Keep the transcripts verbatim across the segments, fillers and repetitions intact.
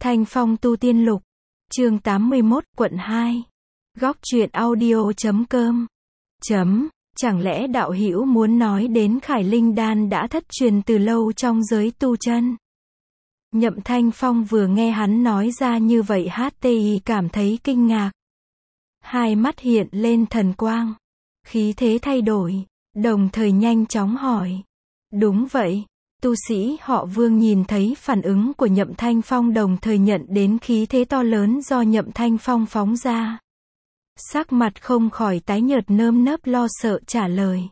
Thanh Phong Tu Tiên Lục, chương tám mươi mốt, quận hai. Góc truyện audio chấm com. Chấm, chẳng lẽ đạo hữu muốn nói đến Khải Linh Đan đã thất truyền từ lâu trong giới tu chân? Nhậm Thanh Phong vừa nghe hắn nói ra như vậy hát tê i cảm thấy kinh ngạc. Hai mắt hiện lên thần quang, khí thế thay đổi, đồng thời nhanh chóng hỏi. Đúng vậy. Tu sĩ họ Vương nhìn thấy phản ứng của Nhậm Thanh Phong đồng thời nhận đến khí thế to lớn do Nhậm Thanh Phong phóng ra. Sắc mặt không khỏi tái nhợt nơm nớp lo sợ trả lời.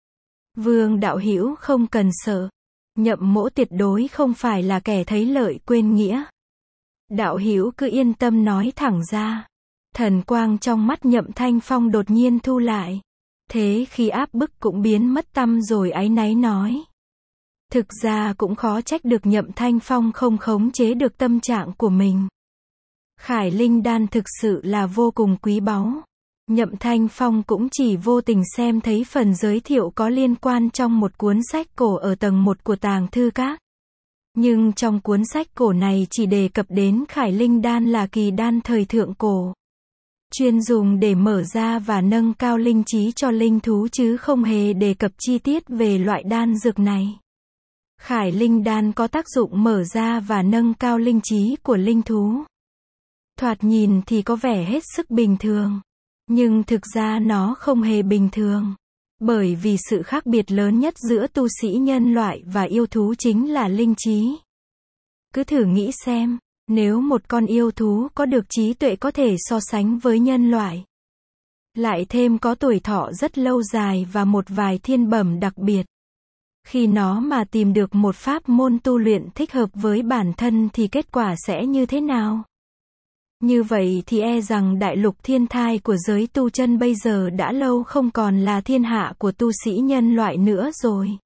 Vương đạo hữu không cần sợ. Nhậm mỗ tuyệt đối không phải là kẻ thấy lợi quên nghĩa. Đạo hữu cứ yên tâm nói thẳng ra. Thần quang trong mắt Nhậm Thanh Phong đột nhiên thu lại. Thế khi áp bức cũng biến mất tăm rồi áy náy nói. Thực ra cũng khó trách được Nhậm Thanh Phong không khống chế được tâm trạng của mình. Khải Linh Đan thực sự là vô cùng quý báu. Nhậm Thanh Phong cũng chỉ vô tình xem thấy phần giới thiệu có liên quan trong một cuốn sách cổ ở tầng một của Tàng Thư Các. Nhưng trong cuốn sách cổ này chỉ đề cập đến Khải Linh Đan là kỳ đan thời thượng cổ. Chuyên dùng để mở ra và nâng cao linh trí cho linh thú chứ không hề đề cập chi tiết về loại đan dược này. Khải Linh Đan có tác dụng mở ra và nâng cao linh trí của linh thú. Thoạt nhìn thì có vẻ hết sức bình thường. Nhưng thực ra nó không hề bình thường. Bởi vì sự khác biệt lớn nhất giữa tu sĩ nhân loại và yêu thú chính là linh trí. Cứ thử nghĩ xem, nếu một con yêu thú có được trí tuệ có thể so sánh với nhân loại. Lại thêm có tuổi thọ rất lâu dài và một vài thiên bẩm đặc biệt. Khi nó mà tìm được một pháp môn tu luyện thích hợp với bản thân thì kết quả sẽ như thế nào? Như vậy thì e rằng đại lục thiên thai của giới tu chân bây giờ đã lâu không còn là thiên hạ của tu sĩ nhân loại nữa rồi.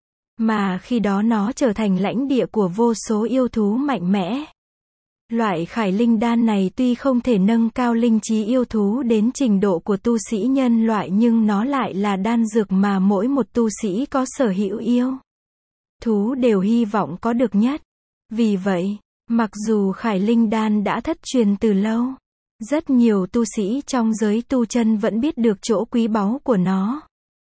Mà khi đó nó trở thành lãnh địa của vô số yêu thú mạnh mẽ. Loại Khải Linh Đan này tuy không thể nâng cao linh trí yêu thú đến trình độ của tu sĩ nhân loại nhưng nó lại là đan dược mà mỗi một tu sĩ có sở hữu yêu thú đều hy vọng có được nhất. Vì vậy, mặc dù Khải Linh Đan đã thất truyền từ lâu, rất nhiều tu sĩ trong giới tu chân vẫn biết được chỗ quý báu của nó.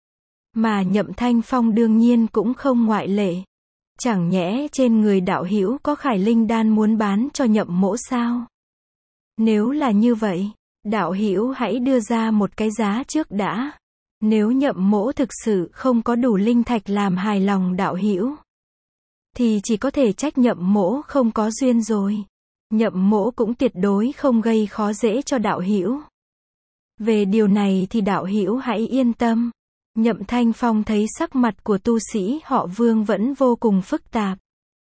Mà Nhậm Thanh Phong đương nhiên cũng không ngoại lệ. Chẳng nhẽ trên người đạo hữu có Khải Linh Đan muốn bán cho Nhậm mỗ sao? Nếu là như vậy, đạo hữu hãy đưa ra một cái giá trước đã. Nếu Nhậm mỗ thực sự không có đủ linh thạch làm hài lòng đạo hữu, thì chỉ có thể trách Nhậm mỗ không có duyên rồi. Nhậm mỗ cũng tuyệt đối không gây khó dễ cho đạo hữu. Về điều này thì đạo hữu hãy yên tâm. Nhậm Thanh Phong thấy sắc mặt của tu sĩ họ Vương vẫn vô cùng phức tạp.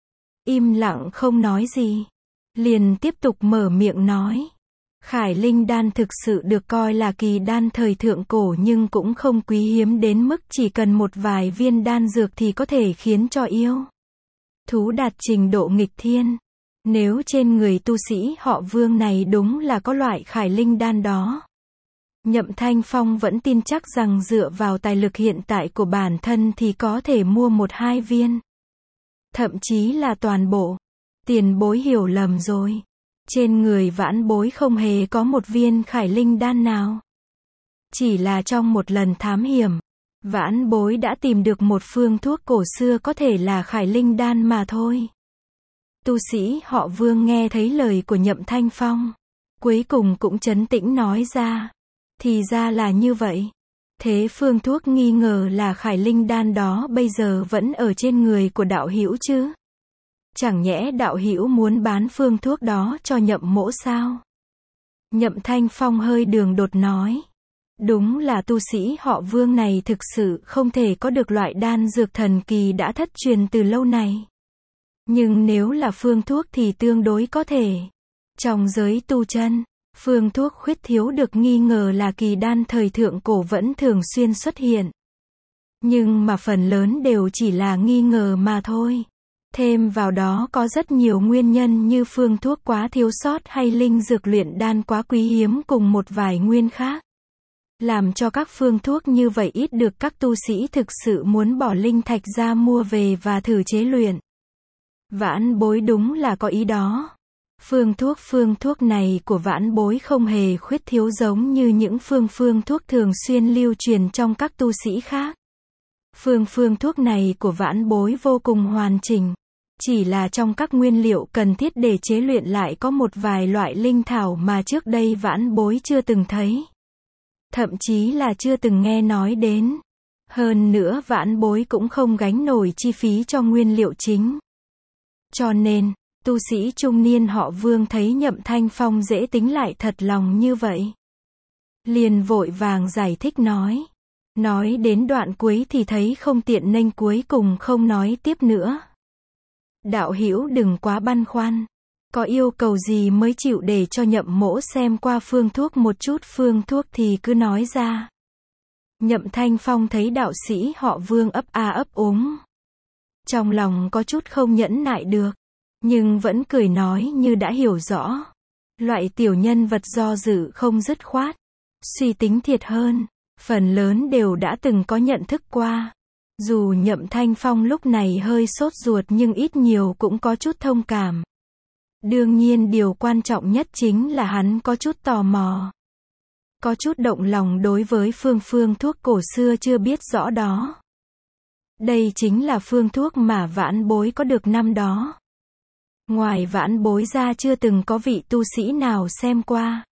Im lặng không nói gì. Liền tiếp tục mở miệng nói. Khải Linh Đan thực sự được coi là kỳ đan thời thượng cổ nhưng cũng không quý hiếm đến mức chỉ cần một vài viên đan dược thì có thể khiến cho yêu thú đạt trình độ nghịch thiên. Nếu trên người tu sĩ họ Vương này đúng là có loại Khải Linh Đan đó, Nhậm Thanh Phong vẫn tin chắc rằng dựa vào tài lực hiện tại của bản thân thì có thể mua một hai viên. Thậm chí là toàn bộ. Tiền bối hiểu lầm rồi. Trên người vãn bối không hề có một viên Khải Linh Đan nào. Chỉ là trong một lần thám hiểm, vãn bối đã tìm được một phương thuốc cổ xưa có thể là Khải Linh Đan mà thôi. Tu sĩ họ Vương nghe thấy lời của Nhậm Thanh Phong, cuối cùng cũng trấn tĩnh nói ra. Thì ra là như vậy. Thế phương thuốc nghi ngờ là Khải Linh Đan đó bây giờ vẫn ở trên người của đạo hữu chứ? Chẳng nhẽ đạo hữu muốn bán phương thuốc đó cho Nhậm mỗ sao? Nhậm Thanh Phong hơi đường đột nói. Đúng là tu sĩ họ Vương này thực sự không thể có được loại đan dược thần kỳ đã thất truyền từ lâu này. Nhưng nếu là phương thuốc thì tương đối có thể. Trong giới tu chân, phương thuốc khuyết thiếu được nghi ngờ là kỳ đan thời thượng cổ vẫn thường xuyên xuất hiện. Nhưng mà phần lớn đều chỉ là nghi ngờ mà thôi. Thêm vào đó có rất nhiều nguyên nhân như phương thuốc quá thiếu sót hay linh dược luyện đan quá quý hiếm cùng một vài nguyên khác. Làm cho các phương thuốc như vậy ít được các tu sĩ thực sự muốn bỏ linh thạch ra mua về và thử chế luyện. Vãn bối đúng là có ý đó. Phương thuốc phương thuốc này của vãn bối không hề khuyết thiếu giống như những phương phương thuốc thường xuyên lưu truyền trong các tu sĩ khác. Phương phương thuốc này của vãn bối vô cùng hoàn chỉnh. Chỉ là trong các nguyên liệu cần thiết để chế luyện lại có một vài loại linh thảo mà trước đây vãn bối chưa từng thấy. Thậm chí là chưa từng nghe nói đến. Hơn nữa vãn bối cũng không gánh nổi chi phí cho nguyên liệu chính. Cho nên, tu sĩ trung niên họ Vương thấy Nhậm Thanh Phong dễ tính lại thật lòng như vậy. Liền vội vàng giải thích nói. Nói đến đoạn cuối thì thấy không tiện nên cuối cùng không nói tiếp nữa. Đạo hữu đừng quá băn khoăn. Có yêu cầu gì mới chịu để cho Nhậm mỗ xem qua phương thuốc một chút, phương thuốc thì cứ nói ra. Nhậm Thanh Phong thấy đạo sĩ họ Vương ấp a ấp úng. Trong lòng có chút không nhẫn nại được. Nhưng vẫn cười nói như đã hiểu rõ. Loại tiểu nhân vật do dự không dứt khoát. Suy tính thiệt hơn. Phần lớn đều đã từng có nhận thức qua. Dù Nhậm Thanh Phong lúc này hơi sốt ruột nhưng ít nhiều cũng có chút thông cảm. Đương nhiên điều quan trọng nhất chính là hắn có chút tò mò. Có chút động lòng đối với phương phương thuốc cổ xưa chưa biết rõ đó. Đây chính là phương thuốc mà vãn bối có được năm đó. Ngoài vãn bối ra chưa từng có vị tu sĩ nào xem qua.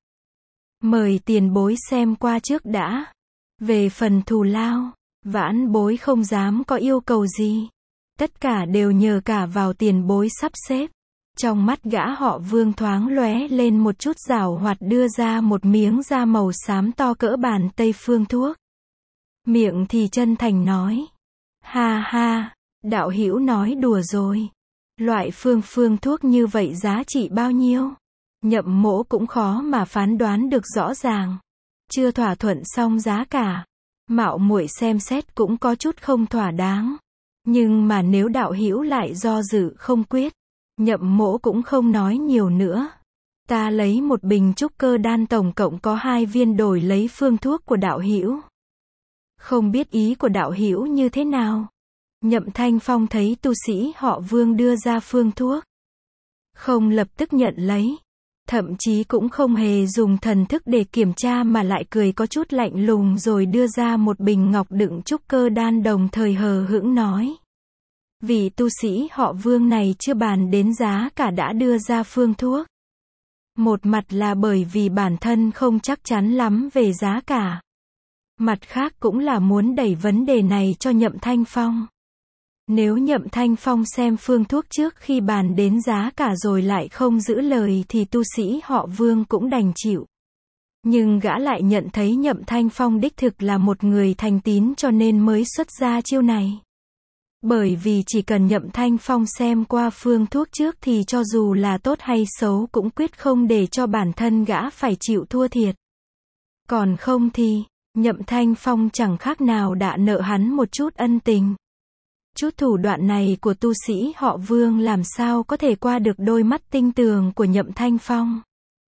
Mời tiền bối xem qua trước đã. Về phần thù lao, vãn bối không dám có yêu cầu gì. Tất cả đều nhờ cả vào tiền bối sắp xếp. Trong mắt gã họ Vương thoáng lóe lên một chút giảo hoạt, đưa ra một miếng da màu xám to cỡ bàn tay phương thuốc. Miệng thì chân thành nói. Ha ha, đạo hữu nói đùa rồi. Loại phương phương thuốc như vậy giá trị bao nhiêu? Nhậm mỗ cũng khó mà phán đoán được rõ ràng. Chưa thỏa thuận xong giá cả. Mạo muội xem xét cũng có chút không thỏa đáng. Nhưng mà nếu đạo hữu lại do dự không quyết, Nhậm mỗ cũng không nói nhiều nữa. Ta lấy một bình trúc cơ đan tổng cộng có hai viên đổi lấy phương thuốc của đạo hữu. Không biết ý của đạo hữu như thế nào? Nhậm Thanh Phong thấy tu sĩ họ Vương đưa ra phương thuốc. Không lập tức nhận lấy. Thậm chí cũng không hề dùng thần thức để kiểm tra mà lại cười có chút lạnh lùng rồi đưa ra một bình ngọc đựng trúc cơ đan, đồng thời hờ hững nói. Vị tu sĩ họ Vương này chưa bàn đến giá cả đã đưa ra phương thuốc. Một mặt là bởi vì bản thân không chắc chắn lắm về giá cả. Mặt khác cũng là muốn đẩy vấn đề này cho Nhậm Thanh Phong. Nếu Nhậm Thanh Phong xem phương thuốc trước khi bàn đến giá cả rồi lại không giữ lời thì tu sĩ họ Vương cũng đành chịu. Nhưng gã lại nhận thấy Nhậm Thanh Phong đích thực là một người thành tín cho nên mới xuất ra chiêu này. Bởi vì chỉ cần Nhậm Thanh Phong xem qua phương thuốc trước thì cho dù là tốt hay xấu cũng quyết không để cho bản thân gã phải chịu thua thiệt. Còn không thì, Nhậm Thanh Phong chẳng khác nào đã nợ hắn một chút ân tình. Chút thủ đoạn này của tu sĩ họ Vương làm sao có thể qua được đôi mắt tinh tường của Nhậm Thanh Phong.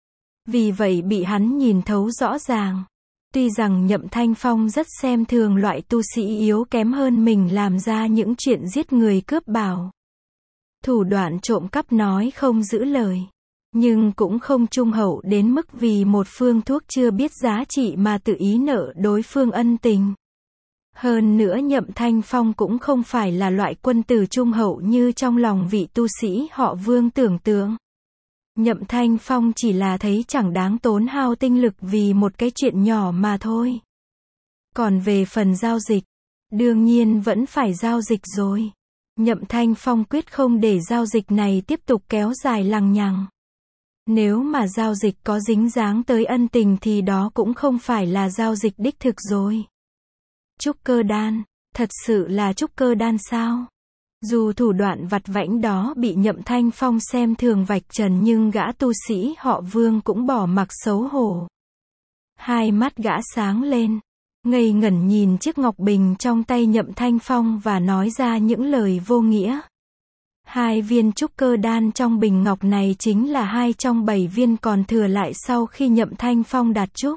Vì vậy bị hắn nhìn thấu rõ ràng. Tuy rằng Nhậm Thanh Phong rất xem thường loại tu sĩ yếu kém hơn mình làm ra những chuyện giết người cướp bảo. Thủ đoạn trộm cắp nói không giữ lời. Nhưng cũng không trung hậu đến mức vì một phương thuốc chưa biết giá trị mà tự ý nợ đối phương ân tình. Hơn nữa Nhậm Thanh Phong cũng không phải là loại quân tử trung hậu như trong lòng vị tu sĩ họ Vương tưởng tượng. Nhậm Thanh Phong chỉ là thấy chẳng đáng tốn hao tinh lực vì một cái chuyện nhỏ mà thôi. Còn về phần giao dịch, đương nhiên vẫn phải giao dịch rồi. Nhậm Thanh Phong quyết không để giao dịch này tiếp tục kéo dài lằng nhằng. Nếu mà giao dịch có dính dáng tới ân tình thì đó cũng không phải là giao dịch đích thực rồi. Trúc cơ đan, thật sự là trúc cơ đan sao? Dù thủ đoạn vặt vãnh đó bị Nhậm Thanh Phong xem thường vạch trần nhưng gã tu sĩ họ Vương cũng bỏ mặc xấu hổ. Hai mắt gã sáng lên, ngây ngẩn nhìn chiếc ngọc bình trong tay Nhậm Thanh Phong và nói ra những lời vô nghĩa. Hai viên trúc cơ đan trong bình ngọc này chính là hai trong bảy viên còn thừa lại sau khi Nhậm Thanh Phong đạt trúc.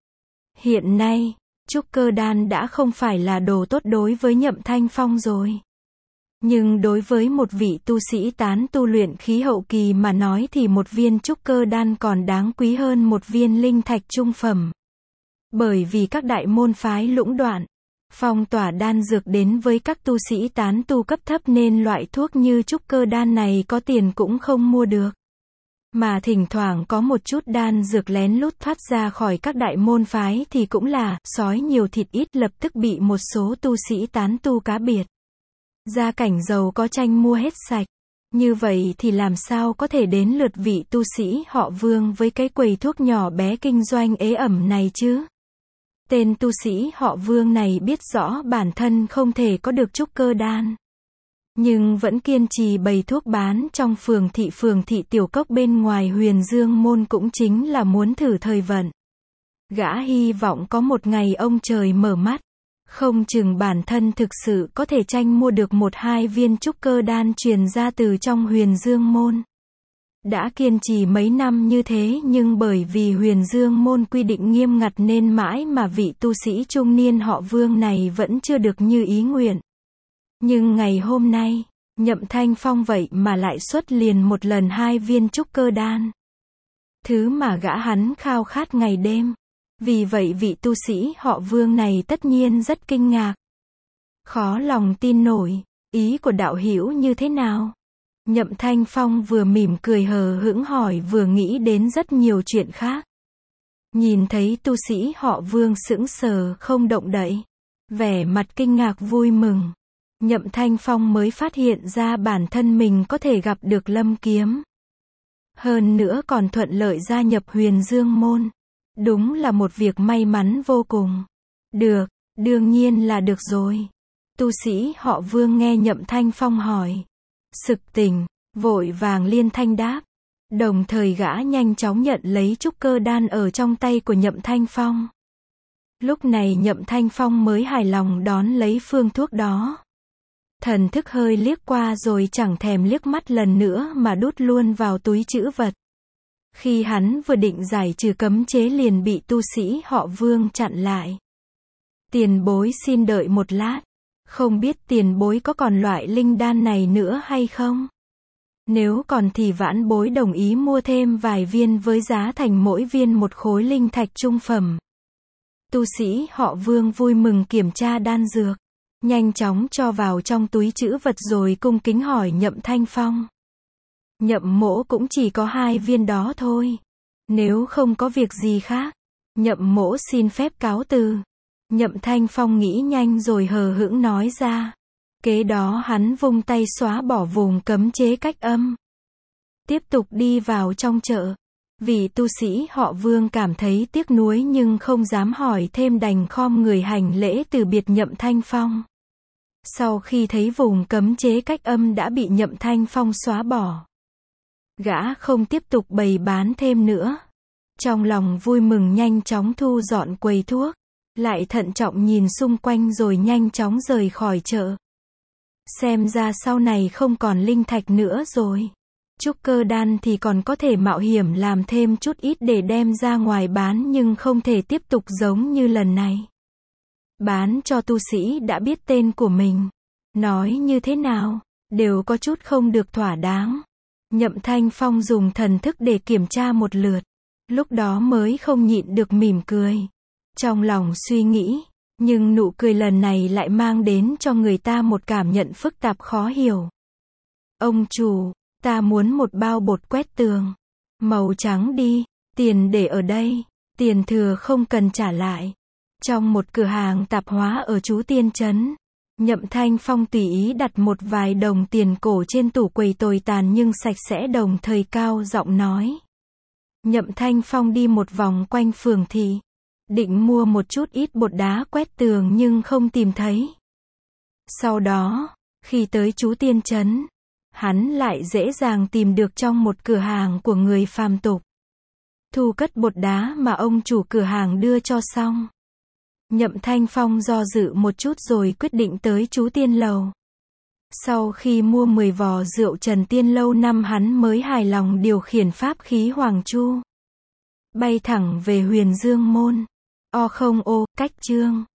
Hiện nay, trúc cơ đan đã không phải là đồ tốt đối với Nhậm Thanh Phong rồi. Nhưng đối với một vị tu sĩ tán tu luyện khí hậu kỳ mà nói thì một viên trúc cơ đan còn đáng quý hơn một viên linh thạch trung phẩm. Bởi vì các đại môn phái lũng đoạn, phong tỏa đan dược đến với các tu sĩ tán tu cấp thấp nên loại thuốc như trúc cơ đan này có tiền cũng không mua được. Mà thỉnh thoảng có một chút đan dược lén lút thoát ra khỏi các đại môn phái thì cũng là sói nhiều thịt ít, lập tức bị một số tu sĩ tán tu cá biệt gia cảnh giàu có tranh mua hết sạch. Như vậy thì làm sao có thể đến lượt vị tu sĩ họ Vương với cái quầy thuốc nhỏ bé kinh doanh ế ẩm này chứ? Tên tu sĩ họ Vương này biết rõ bản thân không thể có được trúc cơ đan, nhưng vẫn kiên trì bày thuốc bán trong phường thị phường thị tiểu cốc bên ngoài Huyền Dương môn, cũng chính là muốn thử thời vận. Gã hy vọng có một ngày ông trời mở mắt, không chừng bản thân thực sự có thể tranh mua được một hai viên trúc cơ đan truyền ra từ trong Huyền Dương môn. Đã kiên trì mấy năm như thế nhưng bởi vì Huyền Dương môn quy định nghiêm ngặt nên mãi mà vị tu sĩ trung niên họ Vương này vẫn chưa được như ý nguyện. Nhưng ngày hôm nay, Nhậm Thanh Phong vậy mà lại xuất liền một lần hai viên trúc cơ đan. Thứ mà gã hắn khao khát ngày đêm. Vì vậy vị tu sĩ họ Vương này tất nhiên rất kinh ngạc. Khó lòng tin nổi, ý của đạo hữu như thế nào? Nhậm Thanh Phong vừa mỉm cười hờ hững hỏi vừa nghĩ đến rất nhiều chuyện khác. Nhìn thấy tu sĩ họ Vương sững sờ không động đậy, vẻ mặt kinh ngạc vui mừng, Nhậm Thanh Phong mới phát hiện ra bản thân mình có thể gặp được Lâm Kiếm. Hơn nữa còn thuận lợi gia nhập Huyền Dương môn. Đúng là một việc may mắn vô cùng. Được, đương nhiên là được rồi. Tu sĩ họ Vương nghe Nhậm Thanh Phong hỏi, sực tỉnh, vội vàng liên thanh đáp. Đồng thời gã nhanh chóng nhận lấy trúc cơ đan ở trong tay của Nhậm Thanh Phong. Lúc này Nhậm Thanh Phong mới hài lòng đón lấy phương thuốc đó. Thần thức hơi liếc qua rồi chẳng thèm liếc mắt lần nữa mà đút luôn vào túi trữ vật. Khi hắn vừa định giải trừ cấm chế liền bị tu sĩ họ Vương chặn lại. Tiền bối xin đợi một lát. Không biết tiền bối có còn loại linh đan này nữa hay không? Nếu còn thì vãn bối đồng ý mua thêm vài viên với giá thành mỗi viên một khối linh thạch trung phẩm. Tu sĩ họ Vương vui mừng kiểm tra đan dược, nhanh chóng cho vào trong túi trữ vật rồi cung kính hỏi Nhậm Thanh Phong. Nhậm mỗ cũng chỉ có hai viên đó thôi. Nếu không có việc gì khác, Nhậm mỗ xin phép cáo từ. Nhậm Thanh Phong nghĩ nhanh rồi hờ hững nói ra. Kế đó hắn vung tay xóa bỏ vùng cấm chế cách âm. Tiếp tục đi vào trong chợ. Vị tu sĩ họ Vương cảm thấy tiếc nuối nhưng không dám hỏi thêm đành khom người hành lễ từ biệt Nhậm Thanh Phong. Sau khi thấy vùng cấm chế cách âm đã bị Nhậm Thanh Phong xóa bỏ, gã không tiếp tục bày bán thêm nữa. Trong lòng vui mừng nhanh chóng thu dọn quầy thuốc, lại thận trọng nhìn xung quanh rồi nhanh chóng rời khỏi chợ. Xem ra sau này không còn linh thạch nữa rồi. Trúc cơ đan thì còn có thể mạo hiểm làm thêm chút ít để đem ra ngoài bán nhưng không thể tiếp tục giống như lần này. Bán cho tu sĩ đã biết tên của mình. Nói như thế nào, đều có chút không được thỏa đáng. Nhậm Thanh Phong dùng thần thức để kiểm tra một lượt. Lúc đó mới không nhịn được mỉm cười. Trong lòng suy nghĩ, nhưng nụ cười lần này lại mang đến cho người ta một cảm nhận phức tạp khó hiểu. Ông chủ, ta muốn một bao bột quét tường. Màu trắng đi, tiền để ở đây, tiền thừa không cần trả lại. Trong một cửa hàng tạp hóa ở Chú Tiên Trấn, Nhậm Thanh Phong tùy ý đặt một vài đồng tiền cổ trên tủ quầy tồi tàn nhưng sạch sẽ, đồng thời cao giọng nói. Nhậm Thanh Phong đi một vòng quanh phường thị, định mua một chút ít bột đá quét tường nhưng không tìm thấy. Sau đó, khi tới Chú Tiên Trấn, hắn lại dễ dàng tìm được trong một cửa hàng của người phàm tục. Thu cất bột đá mà ông chủ cửa hàng đưa cho xong. Nhậm Thanh Phong do dự một chút rồi quyết định tới Chú Tiên Lầu. Sau khi mua mười vò rượu Trần Tiên Lâu năm hắn mới hài lòng điều khiển pháp khí Hoàng Chu. Bay thẳng về Huyền Dương môn. O không ô, cách chương.